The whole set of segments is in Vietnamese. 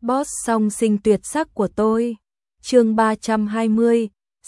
Boss song sinh tuyệt sắc của tôi. Chương 320,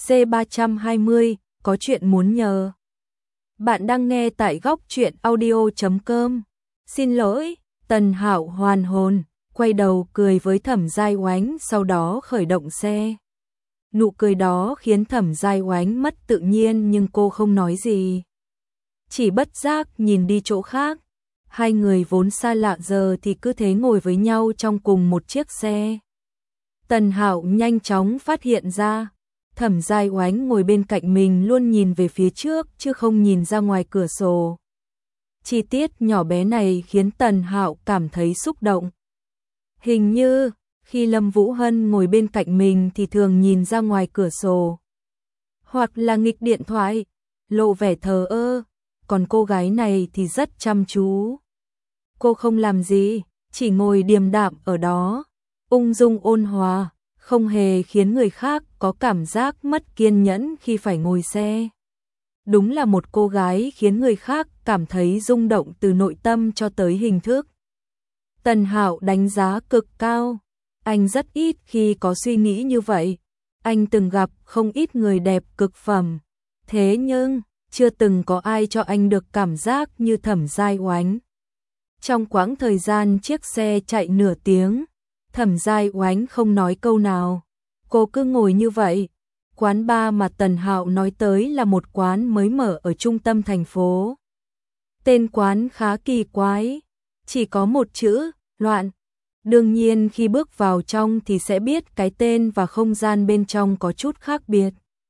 C320, có chuyện muốn nhờ. Bạn đang nghe tại góc truyện audio.com. Xin lỗi, Tần Hạo hoàn hồn, quay đầu cười với Thẩm Giai Oánh, sau đó khởi động xe. Nụ cười đó khiến Thẩm Giai Oánh mất tự nhiên, nhưng cô không nói gì, chỉ bất giác nhìn đi chỗ khác. Hai người vốn xa lạ giờ thì cứ thế ngồi với nhau trong cùng một chiếc xe. Tần Hạo nhanh chóng phát hiện ra, Thẩm Giai Oánh ngồi bên cạnh mình luôn nhìn về phía trước chứ không nhìn ra ngoài cửa sổ. Chi tiết nhỏ bé này khiến Tần Hạo cảm thấy xúc động. Hình như khi Lâm Vũ Hân ngồi bên cạnh mình thì thường nhìn ra ngoài cửa sổ, hoặc là nghịch điện thoại, lộ vẻ thờ ơ, còn cô gái này thì rất chăm chú. Cô không làm gì, chỉ ngồi điềm đạm ở đó, ung dung ôn hòa, không hề khiến người khác có cảm giác mất kiên nhẫn khi phải ngồi xe. Đúng là một cô gái khiến người khác cảm thấy rung động từ nội tâm cho tới hình thức. Tần Hạo đánh giá cực cao. Anh rất ít khi có suy nghĩ như vậy. Anh từng gặp không ít người đẹp cực phẩm, thế nhưng chưa từng có ai cho anh được cảm giác như Thẩm Giai Oánh. Trong quãng thời gian chiếc xe chạy nửa tiếng, Thẩm Giai Oánh không nói câu nào. Cô cứ ngồi như vậy. Quán bar mà Tần Hạo nói tới là một quán mới mở ở trung tâm thành phố. Tên quán khá kỳ quái, chỉ có một chữ, loạn. Đương nhiên khi bước vào trong thì sẽ biết cái tên và không gian bên trong có chút khác biệt.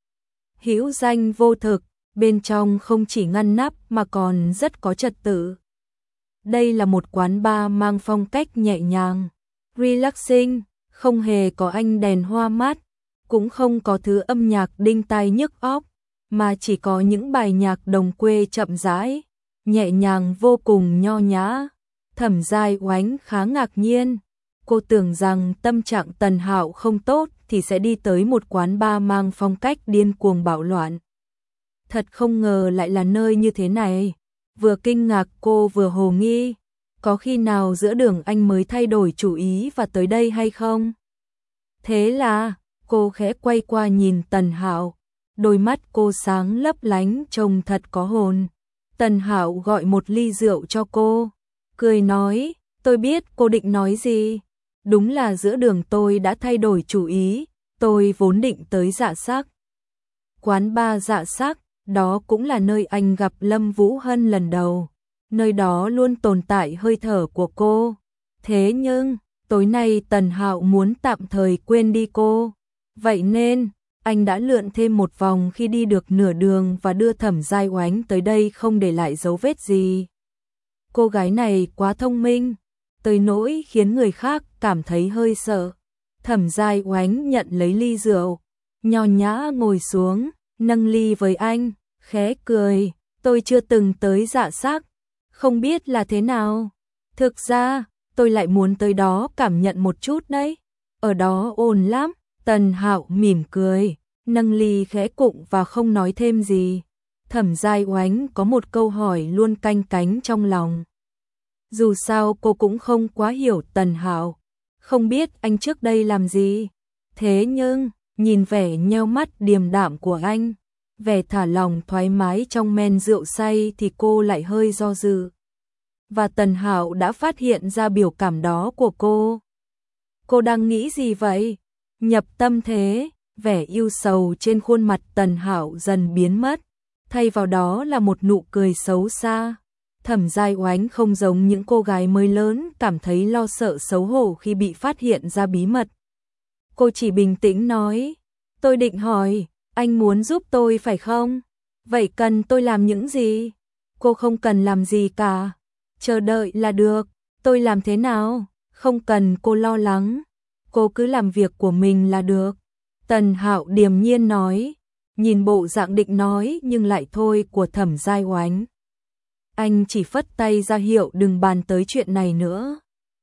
Hữu danh vô thực, bên trong không chỉ ngăn nắp mà còn rất có trật tự. Đây là một quán bar mang phong cách nhẹ nhàng, relaxing, không hề có ánh đèn hoa mát, cũng không có thứ âm nhạc đinh tai nhức óc, mà chỉ có những bài nhạc đồng quê chậm rãi, nhẹ nhàng vô cùng nho nhã. Thẩm Giai Oánh khá ngạc nhiên. Cô tưởng rằng tâm trạng Tần Hạo không tốt thì sẽ đi tới một quán bar mang phong cách điên cuồng bạo loạn. Thật không ngờ lại là nơi như thế này. Vừa kinh ngạc cô vừa hồ nghi, có khi nào giữa đường anh mới thay đổi chủ ý và tới đây hay không? Thế là cô khẽ quay qua nhìn Tần Hạo, đôi mắt cô sáng lấp lánh trông thật có hồn. Tần Hạo gọi một ly rượu cho cô, cười nói, tôi biết cô định nói gì. Đúng là giữa đường tôi đã thay đổi chủ ý, tôi vốn định tới Dạ Sắc. Quán bar Dạ Sắc, đó cũng là nơi anh gặp Lâm Vũ Hân lần đầu. Nơi đó luôn tồn tại hơi thở của cô. Thế nhưng, tối nay Tần Hạo muốn tạm thời quên đi cô. Vậy nên, anh đã lượn thêm một vòng khi đi được nửa đường và đưa Thẩm Giai Oánh tới đây không để lại dấu vết gì. Cô gái này quá thông minh, tới nỗi khiến người khác cảm thấy hơi sợ. Thẩm Giai Oánh nhận lấy ly rượu, nho nhã ngồi xuống, nâng ly với anh, khẽ cười, tôi chưa từng tới Dạ Sắc, không biết là thế nào. Thực ra, tôi lại muốn tới đó cảm nhận một chút đấy, ở đó ồn lắm. Tần Hạo mỉm cười, nâng ly khẽ cụng và không nói thêm gì. Thẩm Giai Oánh có một câu hỏi luôn canh cánh trong lòng. Dù sao cô cũng không quá hiểu Tần Hạo, không biết anh trước đây làm gì. Thế nhưng, nhìn vẻ nheo mắt điềm đạm của anh, vẻ thả lòng thoải mái trong men rượu say thì cô lại hơi do dự. Và Tần Hạo đã phát hiện ra biểu cảm đó của cô. Cô đang nghĩ gì vậy? Nhập tâm thế, vẻ yêu sầu trên khuôn mặt Tần Hạo dần biến mất, thay vào đó là một nụ cười xấu xa. Thẩm Giai Oánh không giống những cô gái mới lớn cảm thấy lo sợ xấu hổ khi bị phát hiện ra bí mật. Cô chỉ bình tĩnh nói, tôi định hỏi, anh muốn giúp tôi phải không? Vậy cần tôi làm những gì? Cô không cần làm gì cả, chờ đợi là được, tôi làm thế nào? Không cần cô lo lắng, cô cứ làm việc của mình là được. Tần Hạo điềm nhiên nói, nhìn bộ dạng định nói nhưng lại thôi của Thẩm Giai Oánh. Anh chỉ phất tay ra hiệu đừng bàn tới chuyện này nữa.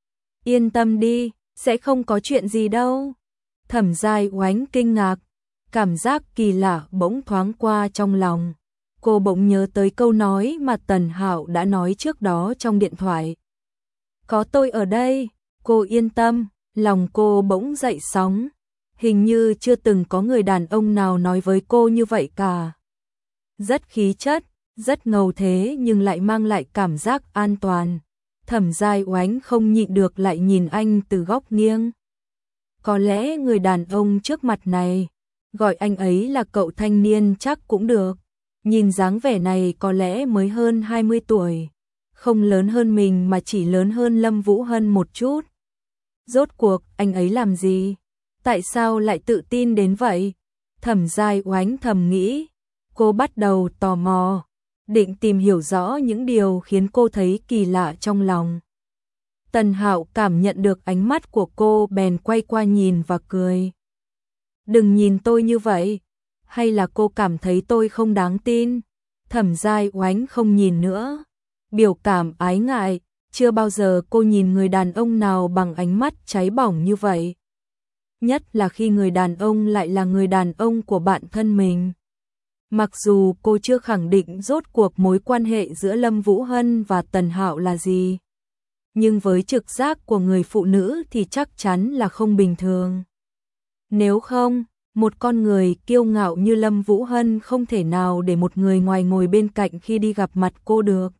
Yên tâm đi, sẽ không có chuyện gì đâu. Thẩm Giai Oánh kinh ngạc, cảm giác kỳ lạ bỗng thoáng qua trong lòng. Cô bỗng nhớ tới câu nói mà Tần Hạo đã nói trước đó trong điện thoại. Có tôi ở đây, cô yên tâm, Lòng cô bỗng dậy sóng, hình như chưa từng có người đàn ông nào nói với cô như vậy cả. Rất khí chất, rất ngầu thế nhưng lại mang lại cảm giác an toàn. Thẩm Giai Oánh không nhịn được lại nhìn anh từ góc nghiêng. Có lẽ người đàn ông trước mặt này, gọi anh ấy là cậu thanh niên chắc cũng được. Nhìn dáng vẻ này có lẽ mới hơn 20 tuổi. Không lớn hơn mình mà chỉ lớn hơn Lâm Vũ Hân một chút. Rốt cuộc anh ấy làm gì? Tại sao lại tự tin đến vậy? Thẩm Giai Oánh thầm nghĩ. Cô bắt đầu tò mò, định tìm hiểu rõ những điều khiến cô thấy kỳ lạ trong lòng. Tần Hạo cảm nhận được ánh mắt của cô bèn quay qua nhìn và cười. Đừng nhìn tôi như vậy, hay là cô cảm thấy tôi không đáng tin? Thẩm Giai Oánh không nhìn nữa, biểu cảm ái ngại, chưa bao giờ cô nhìn người đàn ông nào bằng ánh mắt cháy bỏng như vậy. Nhất là khi người đàn ông lại là người đàn ông của bạn thân mình. Mặc dù cô chưa khẳng định rốt cuộc mối quan hệ giữa Lâm Vũ Hân và Tần Hạo là gì, nhưng với trực giác của người phụ nữ thì chắc chắn là không bình thường. Nếu không, một con người kiêu ngạo như Lâm Vũ Hân không thể nào để một người ngoài ngồi bên cạnh khi đi gặp mặt cô được.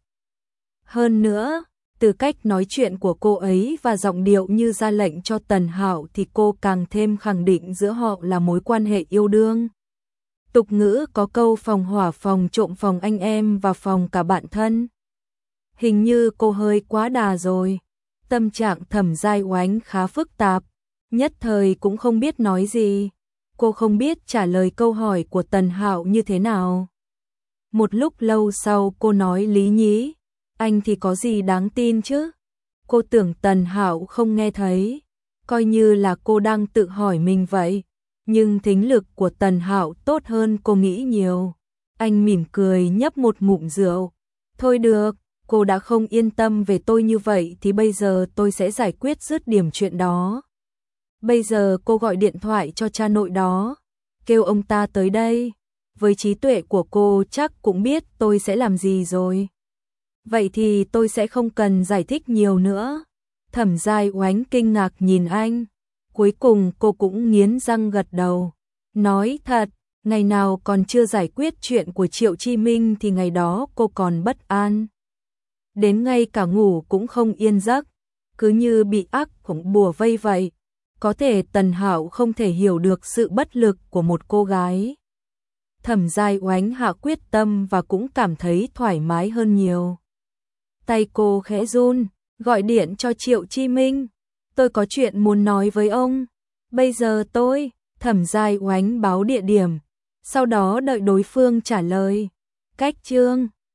Hơn nữa, từ cách nói chuyện của cô ấy và giọng điệu như ra lệnh cho Tần Hạo thì cô càng thêm khẳng định giữa họ là mối quan hệ yêu đương. Tục ngữ có câu phòng hỏa phòng trộm phòng anh em và phòng cả bạn thân. Hình như cô hơi quá đà rồi. Tâm trạng Thẩm Giai Oánh khá phức tạp, nhất thời cũng không biết nói gì. Cô không biết trả lời câu hỏi của Tần Hạo như thế nào. Một lúc lâu sau cô nói lý nhí, anh thì có gì đáng tin chứ? Cô tưởng Tần Hạo không nghe thấy, coi như là cô đang tự hỏi mình vậy. Nhưng thính lực của Tần Hạo tốt hơn cô nghĩ nhiều. Anh mỉm cười nhấp một ngụm rượu. Thôi được, cô đã không yên tâm về tôi như vậy thì bây giờ tôi sẽ giải quyết dứt điểm chuyện đó. Bây giờ cô gọi điện thoại cho cha nội đó, kêu ông ta tới đây. Với trí tuệ của cô chắc cũng biết tôi sẽ làm gì rồi. Vậy thì tôi sẽ không cần giải thích nhiều nữa. Thẩm Giai Oánh kinh ngạc nhìn anh. Cuối cùng cô cũng nghiến răng gật đầu. Nói thật, ngày nào còn chưa giải quyết chuyện của Triệu Chi Minh thì ngày đó cô còn bất an. Đến ngay cả ngủ cũng không yên giấc, cứ như bị ác khủng bùa vây vậy. Có thể Tần Hạo không thể hiểu được sự bất lực của một cô gái. Thẩm Giai Oánh hạ quyết tâm và cũng cảm thấy thoải mái hơn nhiều. Tay cô khẽ run, gọi điện cho Triệu Chi Minh. Tôi có chuyện muốn nói với ông. Bây giờ tôi, Thẩm Giai Oánh báo địa điểm, sau đó đợi đối phương trả lời. Cách chương